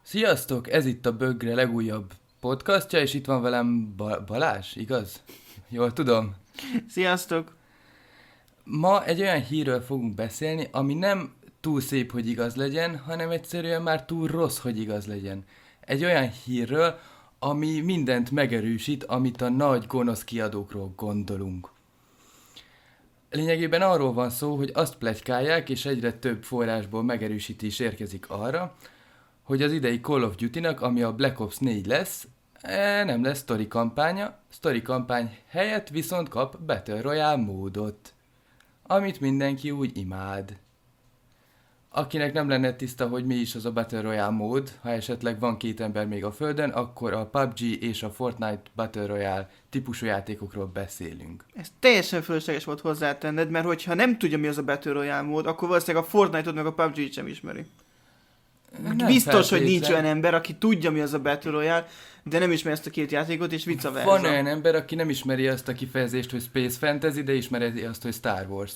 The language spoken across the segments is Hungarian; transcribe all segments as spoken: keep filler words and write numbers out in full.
Sziasztok, ez itt a Bögre legújabb podcastja, és itt van velem ba- Balázs, igaz? Jól tudom? Sziasztok! Ma egy olyan hírről fogunk beszélni, ami nem túl szép, hogy igaz legyen, hanem egyszerűen már túl rossz, hogy igaz legyen. Egy olyan hírről, ami mindent megerősít, amit a nagy gonosz kiadókról gondolunk. Lényegében arról van szó, hogy azt pletykálják, és egyre több forrásból megerősítés érkezik arra, hogy az idei Call of Duty-nak, ami a Black Ops négy lesz, e, nem lesz sztori kampánya, sztori kampány helyett viszont kap Battle Royale módot, amit mindenki úgy imád. Akinek nem lenne tiszta, hogy mi is az a Battle Royale mód, ha esetleg van két ember még a földön, akkor a pé u bé gé és a Fortnite Battle Royale típusú játékokról beszélünk. Ez teljesen fölösleges volt hozzátenned, mert hogyha nem tudja, mi az a Battle Royale mód, akkor valószínűleg a Fortnite-ot meg a pé u bé gé-t sem ismeri. Nem Biztos, hogy nincs olyan ember, aki tudja, mi az a Battle Royale, de nem ismeri ezt a két játékot, és vice versa. Van olyan ember, aki nem ismeri azt a kifejezést, hogy Space Fantasy, de ismeri azt, hogy Star Wars.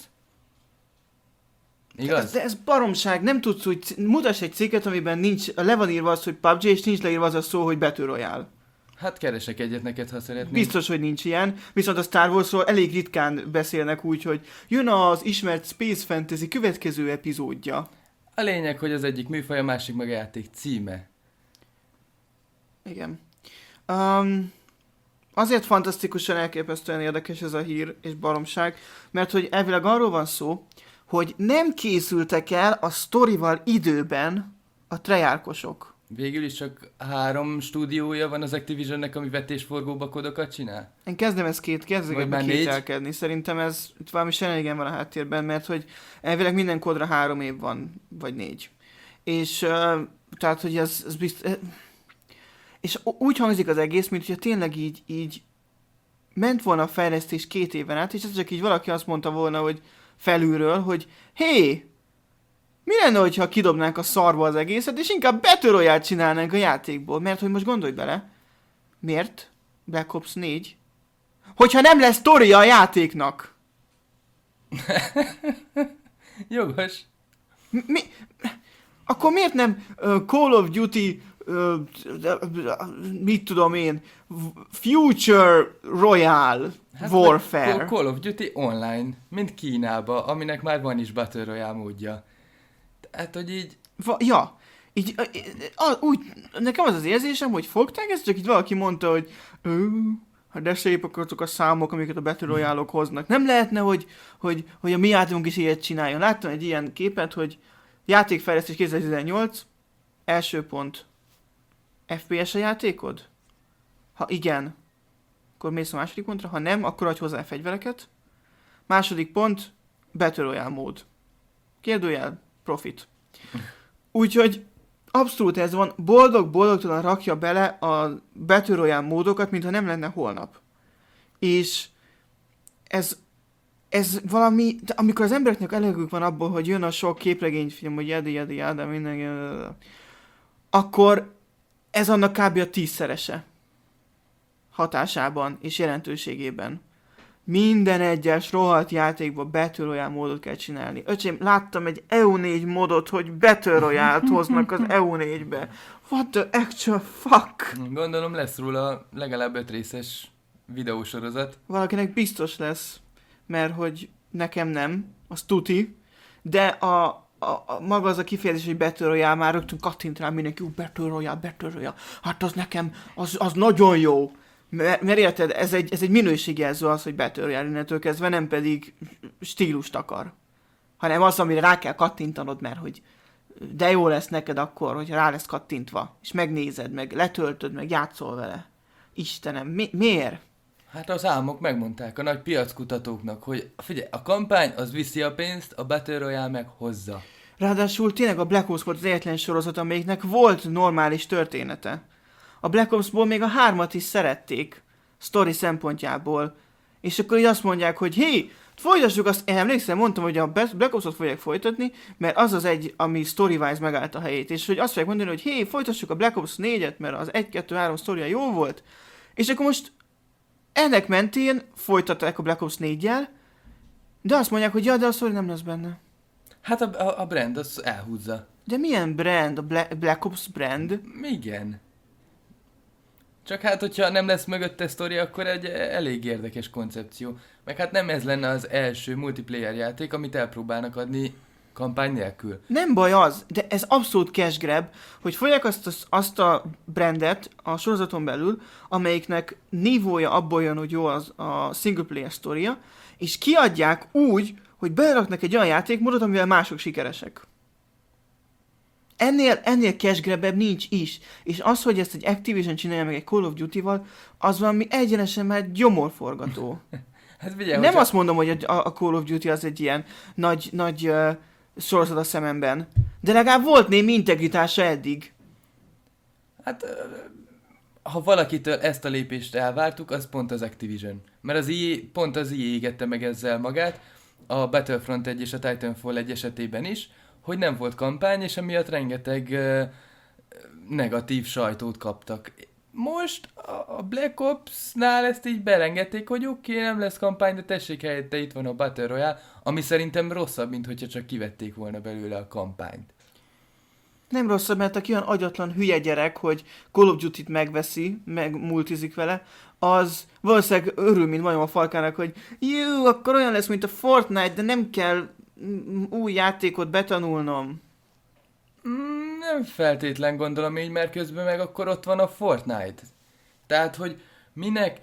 Igaz? Ez, de ez baromság, nem tudsz úgy, mutass egy cikket, amiben nincs, le van írva az, hogy pé u bé gé, és nincs leírva az a szó, hogy Battle Royale. Hát keresek egyet neked, ha szeretnél. Biztos, hogy nincs ilyen, viszont a Star Warsról elég ritkán beszélnek úgy, hogy jön az ismert Space Fantasy következő epizódja. A lényeg, hogy az egyik műfaj, a másik meg a játék címe. Igen. Um, azért fantasztikusan elképesztően érdekes ez a hír és baromság, mert hogy elvileg arról van szó, hogy nem készültek el a sztorival időben a treyarchosok. Végül is csak három stúdiója van az Activisionnek, ami vetésforgóba kodokat csinál? Én kezdem ezt két, kezdek be kételkedni. Szerintem ez itt valami senegen van a háttérben, mert hogy elvileg minden kódra három év van, vagy négy. És uh, tehát, hogy ez, ez biztos... És úgy hangzik az egész, mint hogyha tényleg így, így ment volna a fejlesztés két éven át, és ez csak így valaki azt mondta volna, hogy felülről, hogy hé, mi lenne, hogyha kidobnánk a szarba az egészet, és inkább Battle Royale-t csinálnánk a játékból? Mert hogy most gondolj bele, miért Black Ops négy? Hogyha nem lesz sztoria a játéknak. Jogos. Mi? Akkor miért nem uh, Call of Duty, uh, mit tudom én, Future Royale hát Warfare? Call of Duty Online, mint Kínába, aminek már van is Battle Royale módja. Hát, hogy így... Va- ja, így, a, a, úgy, nekem az az érzésem, hogy fogták ezt, csak így valaki mondta, hogy hát de szépek azok a számok, amiket a Battle Royale-ok hoznak. Nem lehetne, hogy, hogy, hogy a mi játékunk is ilyet csináljon. Láttam egy ilyen képet, hogy játékfejlesztés kétezer-tizennyolc, első pont, ef pé es a játékod? Ha igen, akkor mész a második pontra, ha nem, akkor adj hozzá fegyvereket. Második pont, Battle Royale mód. Kérdőjel, profit. Úgyhogy abszolút ez van, boldog-boldogtalan rakja bele a Battle Royale módokat, mintha nem lenne holnap. És ez, ez valami, amikor az embereknek elegük van abból, hogy jön a sok képregényfilm, hogy jadi, jadi, jadi, minden, akkor ez annak kb. A tízszerese hatásában és jelentőségében. Minden egyes rohadt játékban Battle Royale módot kell csinálni. Öcsém, láttam egy E U négy modot, hogy Battle Royale-t hoznak az E U négybe. What the actual fuck? Gondolom lesz róla legalább öt részes videósorozat. Valakinek biztos lesz, mert hogy nekem nem, az tuti, de a, a, a maga az a kifejezés, hogy Battle Royale, már rögtön kattint rá mindenki, ú, Battle Royale, Battle Royale, hát az nekem, az, az nagyon jó. Mert, mert érted, ez egy, ez egy minőségjelző az, hogy Battle Royale innentől kezdve, nem pedig stílust akar. Hanem az, amire rá kell kattintanod, mert hogy de jó lesz neked akkor, hogy rá lesz kattintva. És megnézed, meg letöltöd, meg játszol vele. Istenem, mi, miért? Hát az álmok megmondták a nagy piackutatóknak, hogy figyelj, a kampány az viszi a pénzt, a Battle Royale meg hozza. Ráadásul tényleg a Black Ops volt az egyetlen sorozat, amelyiknek volt normális története. A Black Opsból még a hármat is szerették, sztori szempontjából. És akkor így azt mondják, hogy hé, folytassuk azt, én emlékszem, mondtam, hogy a Black Ops-ot fogják folytatni, mert az az egy, ami story-wise megállt a helyét. És hogy azt fogják mondani, hogy hé, folytassuk a Black Ops négyet, mert az egy kettő három sztoria jó volt. És akkor most ennek mentén folytatták a Black Ops négyel, de azt mondják, hogy ja, de a sztori nem lesz benne. Hát a, a, a brand az elhúzza. De milyen brand? A Black, Black Ops brand? Igen. Csak hát, hogyha nem lesz mögötte sztori, akkor egy elég érdekes koncepció. Meg hát nem ez lenne az első multiplayer játék, amit elpróbálnak adni kampány nélkül. Nem baj az, de ez abszolút cash grab, hogy fogják azt a, azt a brandet a sorozaton belül, amelyiknek nívója abból jön, hogy jó az a single player sztoria, és kiadják úgy, hogy beleraknak egy olyan játékmódot, amivel mások sikeresek. Ennél, ennél cash grab-ebb nincs is. És az, hogy ezt egy Activision csinálja meg egy Call of Duty-val, az valami egyenesen már gyomorforgató. Hát figyelj, Nem hogyha... azt mondom, hogy a, a Call of Duty az egy ilyen nagy, nagy uh, sorozat a szememben. De legalább volt némi integritása eddig. Hát, ha valakitől ezt a lépést elvártuk, az pont az Activision. Mert az i á, pont az i á égette meg ezzel magát, a Battlefront egy és a Titanfall egy esetében is, hogy nem volt kampány, és emiatt rengeteg uh, negatív sajtót kaptak. Most a Black Ops-nál ezt így belengedték, hogy oké, okay, nem lesz kampány, de tessék helyette, itt van a Battle Royale, ami szerintem rosszabb, mint hogyha csak kivették volna belőle a kampányt. Nem rosszabb, mert aki olyan agyatlan hülye gyerek, hogy Call of Duty-t megveszi, meg multizik vele, az valószínűleg örül, mint majom a falkának, hogy jó, akkor olyan lesz, mint a Fortnite, de nem kell új játékot betanulnom. Mm, nem feltétlen gondolom így, mert közben meg akkor ott van a Fortnite. Tehát, hogy minek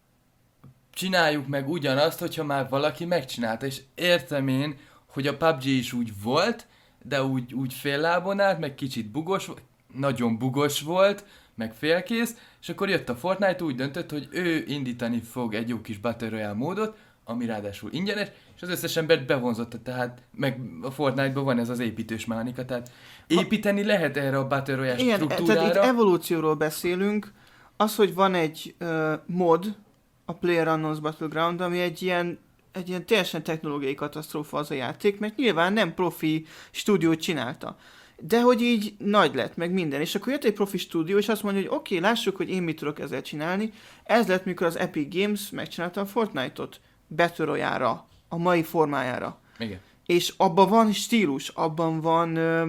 csináljuk meg ugyanazt, hogyha már valaki megcsinálta, és értem én, hogy a pé u bé gé is úgy volt, de úgy, úgy fél lábon állt, meg kicsit bugos, nagyon bugos volt, meg félkész, és akkor jött a Fortnite, úgy döntött, hogy ő indítani fog egy jó kis Battle Royale módot, ami ráadásul ingyenes, és az összes embert bevonzotta, tehát meg a Fortnite-ban van ez az építős mechanika, tehát építeni lehet erre a Battle Royale igen, struktúrára. Tehát itt evolúcióról beszélünk, az, hogy van egy uh, mod, a PlayerUnknown's Battleground, ami egy ilyen, egy ilyen teljesen technológiai katasztrófa az a játék, mert nyilván nem profi stúdiót csinálta. De hogy így nagy lett, meg minden. És akkor jött egy profi stúdió, és azt mondja, hogy oké, okay, lássuk, hogy én mit tudok ezzel csinálni. Ez lett, mikor az Epic Games megcsinálta a Fortnite-ot Battle Royale-ra, a mai formájára. Igen. És abban van stílus, abban van, ö,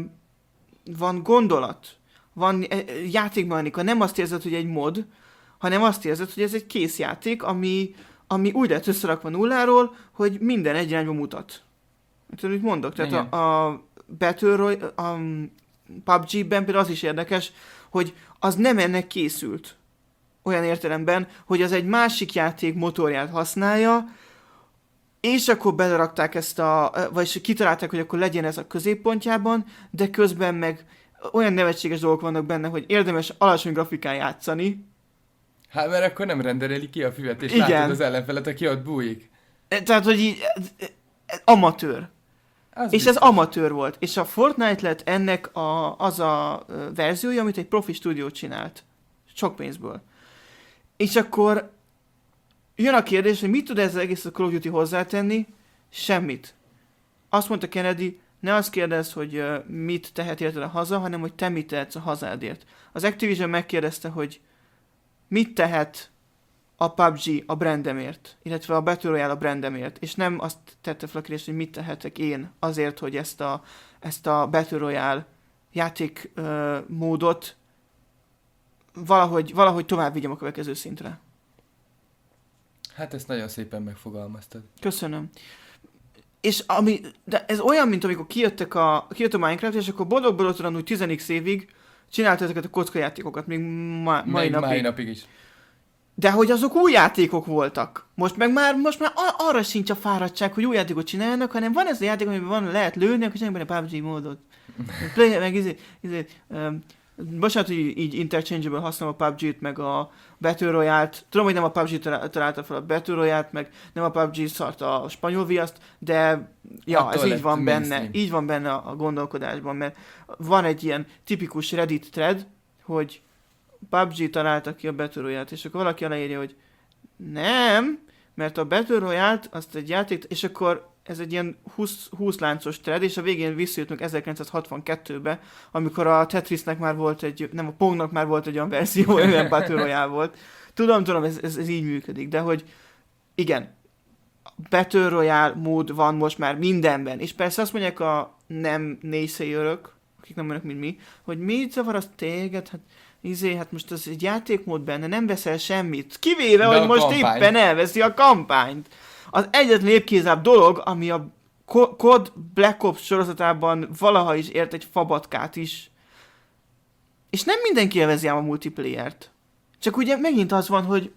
van gondolat, van játékmechanika. Nem azt érzed, hogy egy mod, hanem azt érzed, hogy ez egy kész játék, ami, ami úgy lett összerakva nulláról, hogy minden egy irányba mutat. Tudod, mit mondok? Tehát igen. a, a Battle Royale, a pé u bé gé-ben például az is érdekes, hogy az nem ennek készült. Olyan értelemben, hogy az egy másik játék motorját használja, és akkor belerakták ezt a, vagy kitalálták, hogy akkor legyen ez a középpontjában, de közben meg olyan nevetséges dolgok vannak benne, hogy érdemes alacsony grafikán játszani. Hát mert akkor nem renderelik ki a füvet, és igen. látod az ellenfelet, aki ott bújik. Tehát, hogy így amatőr. Az és biztos. ez amatőr volt. És a Fortnite lett ennek a, az a verziója, amit egy profi stúdió csinált. Sok pénzből. És akkor jön a kérdés, hogy mit tud ez egész a Call of Duty hozzátenni? Semmit. Azt mondta Kennedy, ne azt kérdezz, hogy uh, mit tehet érted a haza, hanem hogy te mit tehetsz a hazádért. Az Activision megkérdezte, hogy mit tehet a pé u bé gé a brandemért, illetve a Battle Royale a brandemért, és nem azt tette fel a kérdést, hogy mit tehetek én azért, hogy ezt a, ezt a Battle Royale játék uh, módot valahogy, valahogy tovább vigyem a következő szintre. Hát ezt nagyon szépen megfogalmaztad. Köszönöm. És ami, de ez olyan, mint amikor kijöttek a, kijött a Minecraft, és akkor boldog-boldogtalan úgy tíz x évig csinálta ezeket a kockajátékokat, még ma, mai még napig. mai napig is. De hogy azok új játékok voltak. Most meg már, most már arra sincs a fáradtság, hogy új játékot csinálnak, hanem van ez a játék, amiben van, lehet lőni, akkor csinálják benne a pé u bé gé módot. Play, meg izé, izé, um, bocsánat, hogy így interchangeable használom a pé u bé gét, meg a Battle Royale-t. Tudom, hogy nem a pé u bé gé találta fel a Battle Royale-t, meg nem a pé u bé gé szarta a spanyol viaszt, de ja, attól ez így van benne. mainstream. Így van benne a gondolkodásban, mert van egy ilyen tipikus Reddit thread, hogy pé u bé gé találta ki a Battle Royale-t, és akkor valaki aláírja, hogy nem, mert a Battle Royale-t azt egy játék, és akkor ez egy ilyen húsz, húsz láncos thread, és a végén visszajutunk ezerkilencszázhatvankettőbe, amikor a Tetrisnek már volt egy, nem a Pongnak már volt egy olyan verzió, olyan Battle Royale volt. Tudom, tudom, ez, ez, ez így működik, de hogy igen, Battle Royale mód van most már mindenben, és persze azt mondják a nem nézőjörök, akik nem olyanok, mint mi, hogy mit zavar az téged, hát izé, hát most az egy játékmód benne, nem veszel semmit. Kivéve, De hogy a most kampány. éppen elveszi a kampányt. Az egyetlen lépkézább dolog, ami a Co- cé o dé Black Ops sorozatában valaha is ért egy fabatkát is. És nem mindenki élvezi ám a multiplayert. Csak ugye megint az van, hogy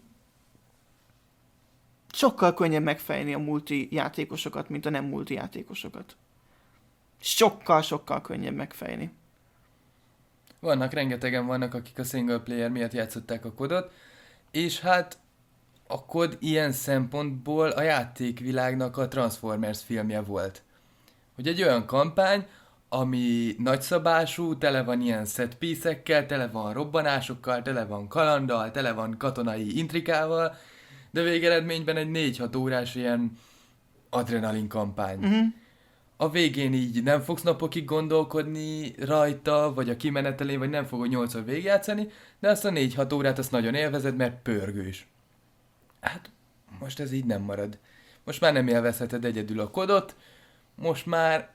sokkal könnyebb megfejni a multi játékosokat, mint a nem multi játékosokat. Sokkal-sokkal könnyebb megfejni. Vannak, rengetegen vannak, akik a single player miatt játszották a kodot, és hát a kod ilyen szempontból a játékvilágnak a Transformers filmje volt. Hogy egy olyan kampány, ami nagyszabású, tele van ilyen set piece-ekkel, tele van robbanásokkal, tele van kalanddal, tele van katonai intrikával, de végeredményben egy négy-hat órás ilyen adrenalin kampány. Uh-huh. A végén így nem fogsz napokig gondolkodni rajta, vagy a kimenetelén, vagy nem fogod nyolcszor végigjátszani, de azt a négy-hat órát azt nagyon élvezed, mert pörgős. Hát, most ez így nem marad. Most már nem élvezheted egyedül a kodot, most már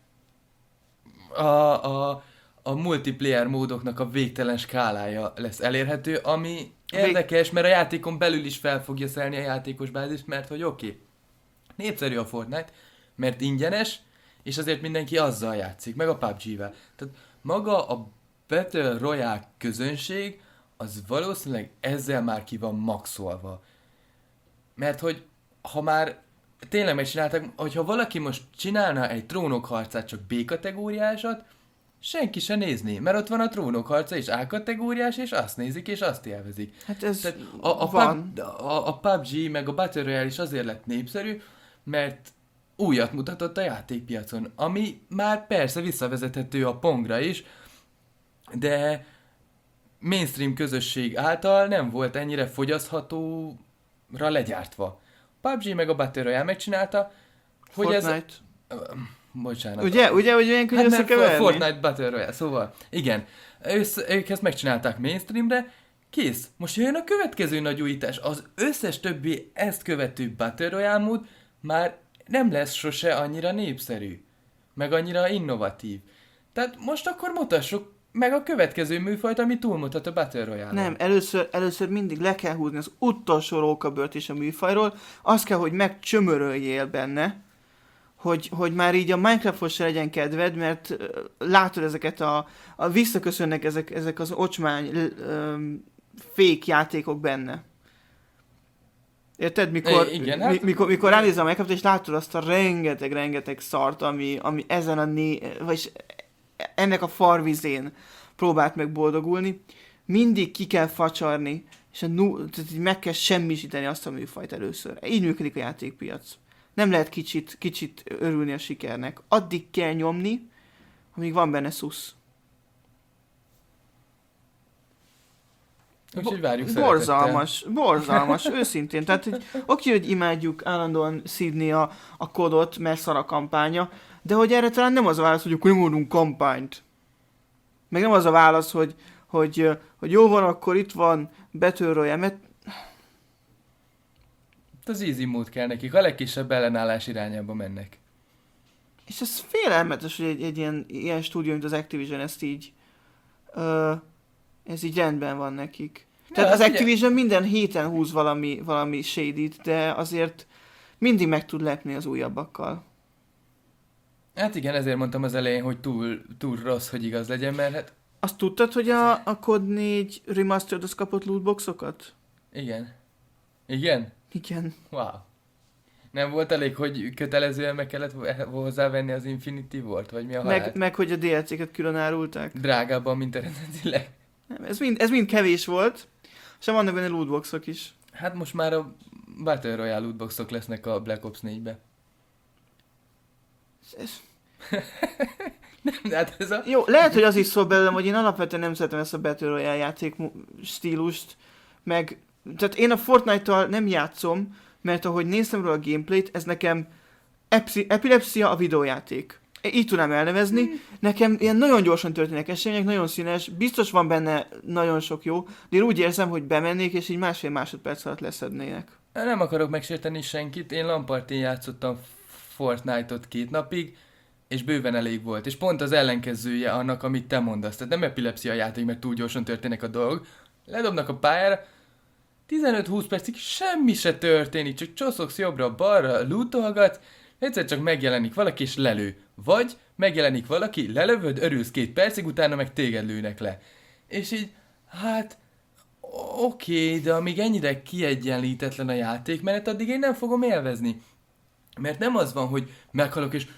a, a, a multiplayer módoknak a végtelen skálája lesz elérhető, ami érdekes, mert a játékon belül is fel fogja szelni a játékos bázist, mert hogy oké, okay, népszerű a Fortnite, mert ingyenes, és azért mindenki azzal játszik, meg a pé u bé gé-vel. Tehát maga a Battle Royale közönség, az valószínűleg ezzel már ki van maxolva. Mert hogy ha már tényleg megcsináltak, hogyha valaki most csinálna egy trónokharcát csak B-kategóriásat, senki se nézné, mert ott van a trónokharca és A-kategóriás, és azt nézik, és azt élvezik. Hát ez Tehát a, a, van. pub, a, a pé u bé gé meg a Battle Royale is azért lett népszerű, mert újat mutatott a játékpiacon, ami már persze visszavezethető a Pongra is, de mainstream közösség által nem volt ennyire fogyaszthatóra legyártva. A pé u bé gé meg a Battle Royale megcsinálta, hogy Fortnite. ez... Bocsánat. Ugye? Ugye, hogy olyan könnyű Hát mert összekeverni? Fortnite Battle Royale, szóval, igen. Össze, ők ezt megcsinálták mainstreamre, kész. Most jön a következő nagy újítás. Az összes többi ezt követő Battle Royale mód már nem lesz sose annyira népszerű, meg annyira innovatív. Tehát most akkor mutassuk meg a következő műfajt, ami túlmutat a Battle Royale-on. Nem, először, először mindig le kell húzni az utolsó rókabört is a műfajról, azt kell, hogy megcsömöröljél benne, hogy, hogy már így a Minecrafthoz se legyen kedved, mert uh, látod ezeket a, a visszaköszönnek ezek, ezek az ocsmány um, fake játékok benne. Érted? Mikor, É, igen, mi, hát- mikor, mikor ránézel a Minecraft, és látod azt a rengeteg-rengeteg szart, ami, ami ezen a né... vagy ennek a farvizén próbált meg boldogulni, mindig ki kell facsarni, és a nu- tehát így meg kell semmisíteni azt a műfajt először. Így működik a játékpiac. Nem lehet kicsit, kicsit örülni a sikernek. Addig kell nyomni, amíg van benne szusz. Úgyhogy várjuk szeretettel. Borzalmas, borzalmas, őszintén. Tehát, hogy oké, hogy imádjuk állandóan szídni a, a kodot, mert szar a kampánya, de hogy erre talán nem az a válasz, hogy akkor nem mondunk kampányt. Meg nem az a válasz, hogy, hogy, hogy jó van, akkor itt van Battle Royale, mert Az easy mód kell nekik, a legkisebb ellenállás irányába mennek. és ez félelmetes, hogy egy, egy ilyen, ilyen stúdió, mint az Activision, ezt így ö, ez így rendben van nekik. Tehát Ja, az ugye- Activision minden héten húz valami, valami shady-t, de azért mindig meg tud lepni az újabbakkal. Hát igen, ezért mondtam az elején, hogy túl, túl rossz, hogy igaz legyen, mert hát Azt tudtad, hogy a, a Cod négy Remastered az kapott lootboxokat? igen. Igen? Igen. Wow. Nem volt elég, hogy kötelezően meg kellett hozzávenni az Infinity Ward, vagy mi a halál? Meg, meg, hogy a dé el cé-ket külön árulták. Drágábban, mint eredetileg. Nem, ez, mind, ez mind kevés volt, és vannak benne lootboxok is. Hát most már a Battle Royale lootboxok lesznek a Black Ops négybe. Ez, Nem, hát ez a... jó, lehet, hogy az is szól belőlem, hogy én alapvetően nem szeretem ezt a Battle Royale játék mu- stílust, meg, tehát én a Fortnite-tal nem játszom, mert ahogy néztem róla a gameplayt, ez nekem epsi- epilepsia a videójáték. Így tudnám elnevezni. Mm. Nekem ilyen nagyon gyorsan történnek események, nagyon színes, biztos van benne nagyon sok jó, de én úgy érzem, hogy bemennék, és így másfél másodperc alatt leszednének. Nem akarok megsérteni senkit, én Lampartén játszottam Fortnite-ot két napig, és bőven elég volt. És pont az ellenkezője annak, amit te mondasz. Tehát nem epilepszia játék, mert túl gyorsan történnek a dolgok. Ledobnak a pályára, tizenöt-húsz percig semmi se történik, csak csoszogsz jobbra-balra, lootolgatsz, egyszer csak megjelenik valaki és lelő. Vagy megjelenik valaki, lelövöd, örülsz két percig, utána meg téged lőnek le. És így, hát, oké, okay, de amíg ennyire kiegyenlítetlen a játékmenet, addig én nem fogom élvezni. Mert nem az van, hogy meghalok és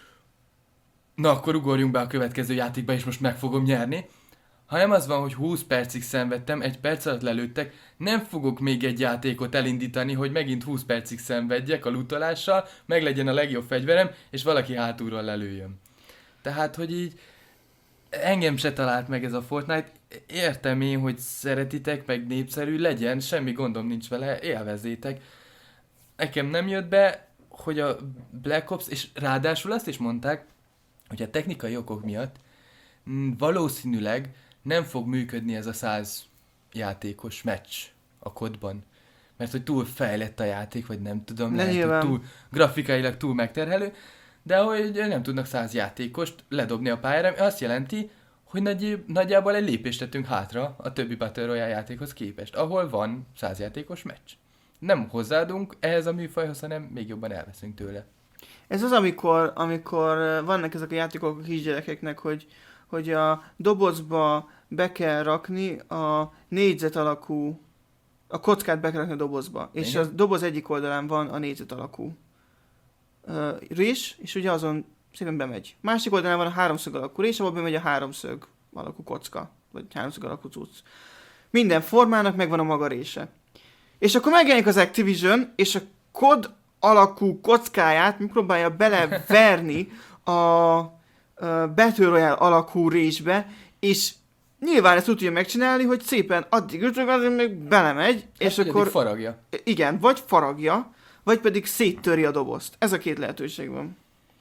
na akkor ugorjunk be a következő játékba és most meg fogom nyerni, hanem az van, hogy húsz percig szenvedtem, egy perc alatt lelőttek, nem fogok még egy játékot elindítani, hogy megint húsz percig szenvedjek a lootolással, meg legyen a legjobb fegyverem, és valaki hátulról lelőjön. Tehát, hogy így engem se talált meg ez a Fortnite, értem én, hogy szeretitek, meg népszerű legyen, semmi gondom nincs vele, élvezzétek. Nekem nem jött be, hogy a Black Ops, és ráadásul azt is mondták, hogy a technikai okok miatt valószínűleg nem fog működni ez a száz játékos meccs a kodban. Mert hogy túl fejlett a játék, vagy nem tudom, ne lehet, hogy túl, grafikailag túl megterhelő, de hogy nem tudnak száz játékost ledobni a pályára, azt jelenti, hogy nagy, nagyjából egy lépést tettünk hátra a többi Battle Royale játékhoz képest, ahol van száz játékos meccs. Nem hozzáadunk ehhez a műfajhoz, hanem még jobban elveszünk tőle. Ez az, amikor, amikor vannak ezek a játékok a kisgyerekeknek, hogy, hogy a dobozba be kell rakni a négyzet alakú, a kockát be kell rakni a dobozba. Igen. És a doboz egyik oldalán van a négyzet alakú uh, rés, és ugye azon szépen bemegy. Másik oldalán van a háromszög alakú rés, ahol bemegy a háromszög alakú kocka, vagy háromszög alakú cucc. Minden formának megvan a maga része. És akkor megjelenik az Activision, és a kod alakú kockáját megpróbálja beleverni a, a Battle Royale alakú résbe, és nyilván ezt úgy tudja megcsinálni, hogy szépen addig ütök, azért még belemegy, hát, és akkor... faragja. Igen, vagy faragja, vagy pedig széttöri a dobozt. Ez a két lehetőség van.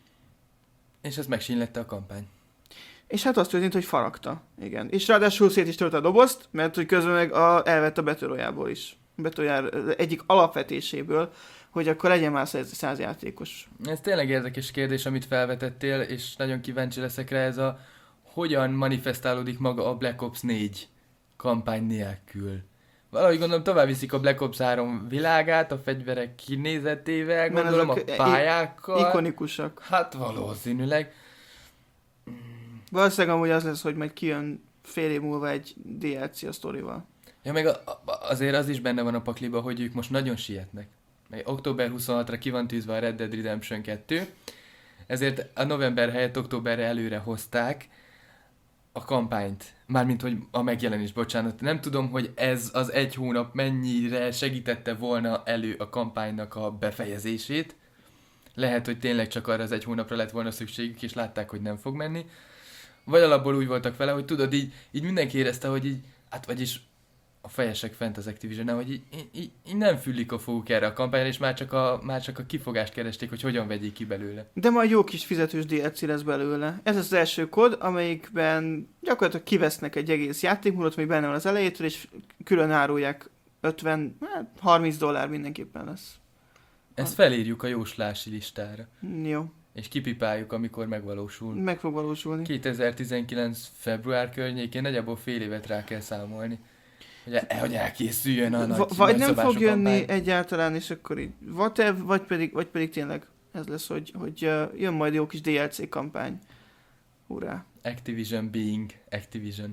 És ez megsínlette a kampány. És hát azt történt, hogy faragta. Igen. És ráadásul szét is törte a dobozt, mert hogy közben meg a, elvett a Battle Royale-ból is. Battle Royale egyik alapvetéséből, hogy akkor legyen már száz játékos. Ez tényleg érdekes kérdés, amit felvetettél, és nagyon kíváncsi leszek rá, ez a hogyan manifestálódik maga a Black Ops négy kampány nélkül. Valahogy gondolom tovább viszik a Black Ops három világát, a fegyverek kinézetével, gondolom a pályákkal. Ikonikusak. Hát valószínűleg. Valószínűleg amúgy az lesz, hogy majd kijön fél év múlva egy dé el cé a sztorival. Ja, meg a, a, azért az is benne van a pakliba, hogy ők most nagyon sietnek. Meg október huszonhatodikára ki van tűzve a Red Dead Redemption kettő, ezért a november helyett októberre előre hozták a kampányt. Mármint, hogy a megjelenés, bocsánat. Nem tudom, hogy ez az egy hónap mennyire segítette volna elő a kampánynak a befejezését. Lehet, hogy tényleg csak arra az egy hónapra lett volna szükségük, és látták, hogy nem fog menni. Vagy alapból úgy voltak vele, hogy tudod, így, így mindenki érezte, hogy így, hát vagyis a fejesek fent az Activision-nál, hogy így, így, így nem füllik a foguk erre a kampányra, és már csak a, már csak a kifogást keresték, hogy hogyan vegyék ki belőle. De majd jó kis fizetős dé el cé lesz belőle. Ez az első kód, amelyikben gyakorlatilag kivesznek egy egész játékmódot, ami benne van az elejétől, és külön árulják ötven, hát harminc dollár mindenképpen lesz. Ezt felírjuk a jóslási listára. Jó. És kipipáljuk, amikor megvalósul. Meg fog valósulni. kétezer-tizenkilenc február környékén nagyjából fél évet rá kell számolni. Hogy, hogy elkészüljön a nagy, vagy nagy nem fog jönni kampány. egyáltalán, és akkor így whatever, vagy pedig, vagy pedig tényleg ez lesz, hogy, hogy uh, jön majd jó kis dé el cé kampány. Hurrá. Activision being Activision.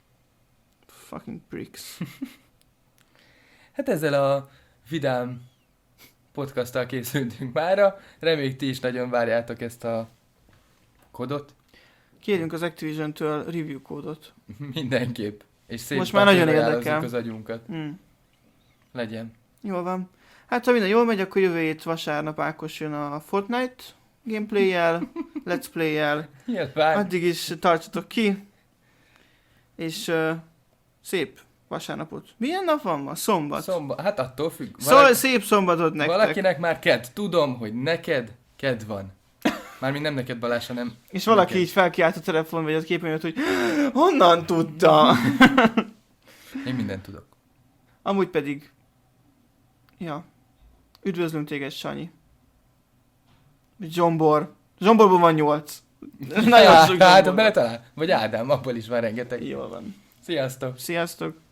Fucking pricks. Hát ezzel a vidám podcasttal készültünk mára. Reméljük ti is nagyon várjátok ezt a kodot. Kérjünk az Activision-től review kódot. Mindenképp. És szép most már nagyon érdekel az agyunkat. Mm. Legyen. Jól van. Hát ha minden jól megy, akkor jövő hét vasárnap Ákos jön a Fortnite gameplay-jel, let's play-jel. Nyilván. Addig is tartsatok ki. És uh, szép vasárnapot. Milyen nap van ma? Szombat. Szombat. Hát attól függ. Valaki... Szóval szép szombatot nektek. Valakinek már kedd. Tudom, hogy neked kedd van. Mármint nem neked, Balázs, hanem... És valaki neked. így felkiált a telefon, vagy az képen jött, hogy honnan tudta? Én mindent tudok. Amúgy pedig... Ja. Üdvözlünk téged, Sanyi. Zsombor. Zsomborban van nyolc. Nagyon sok Hát, zsomborban. beletalál. Vagy Ádám, abból is van rengeteg. Jól van. Sziasztok! Sziasztok!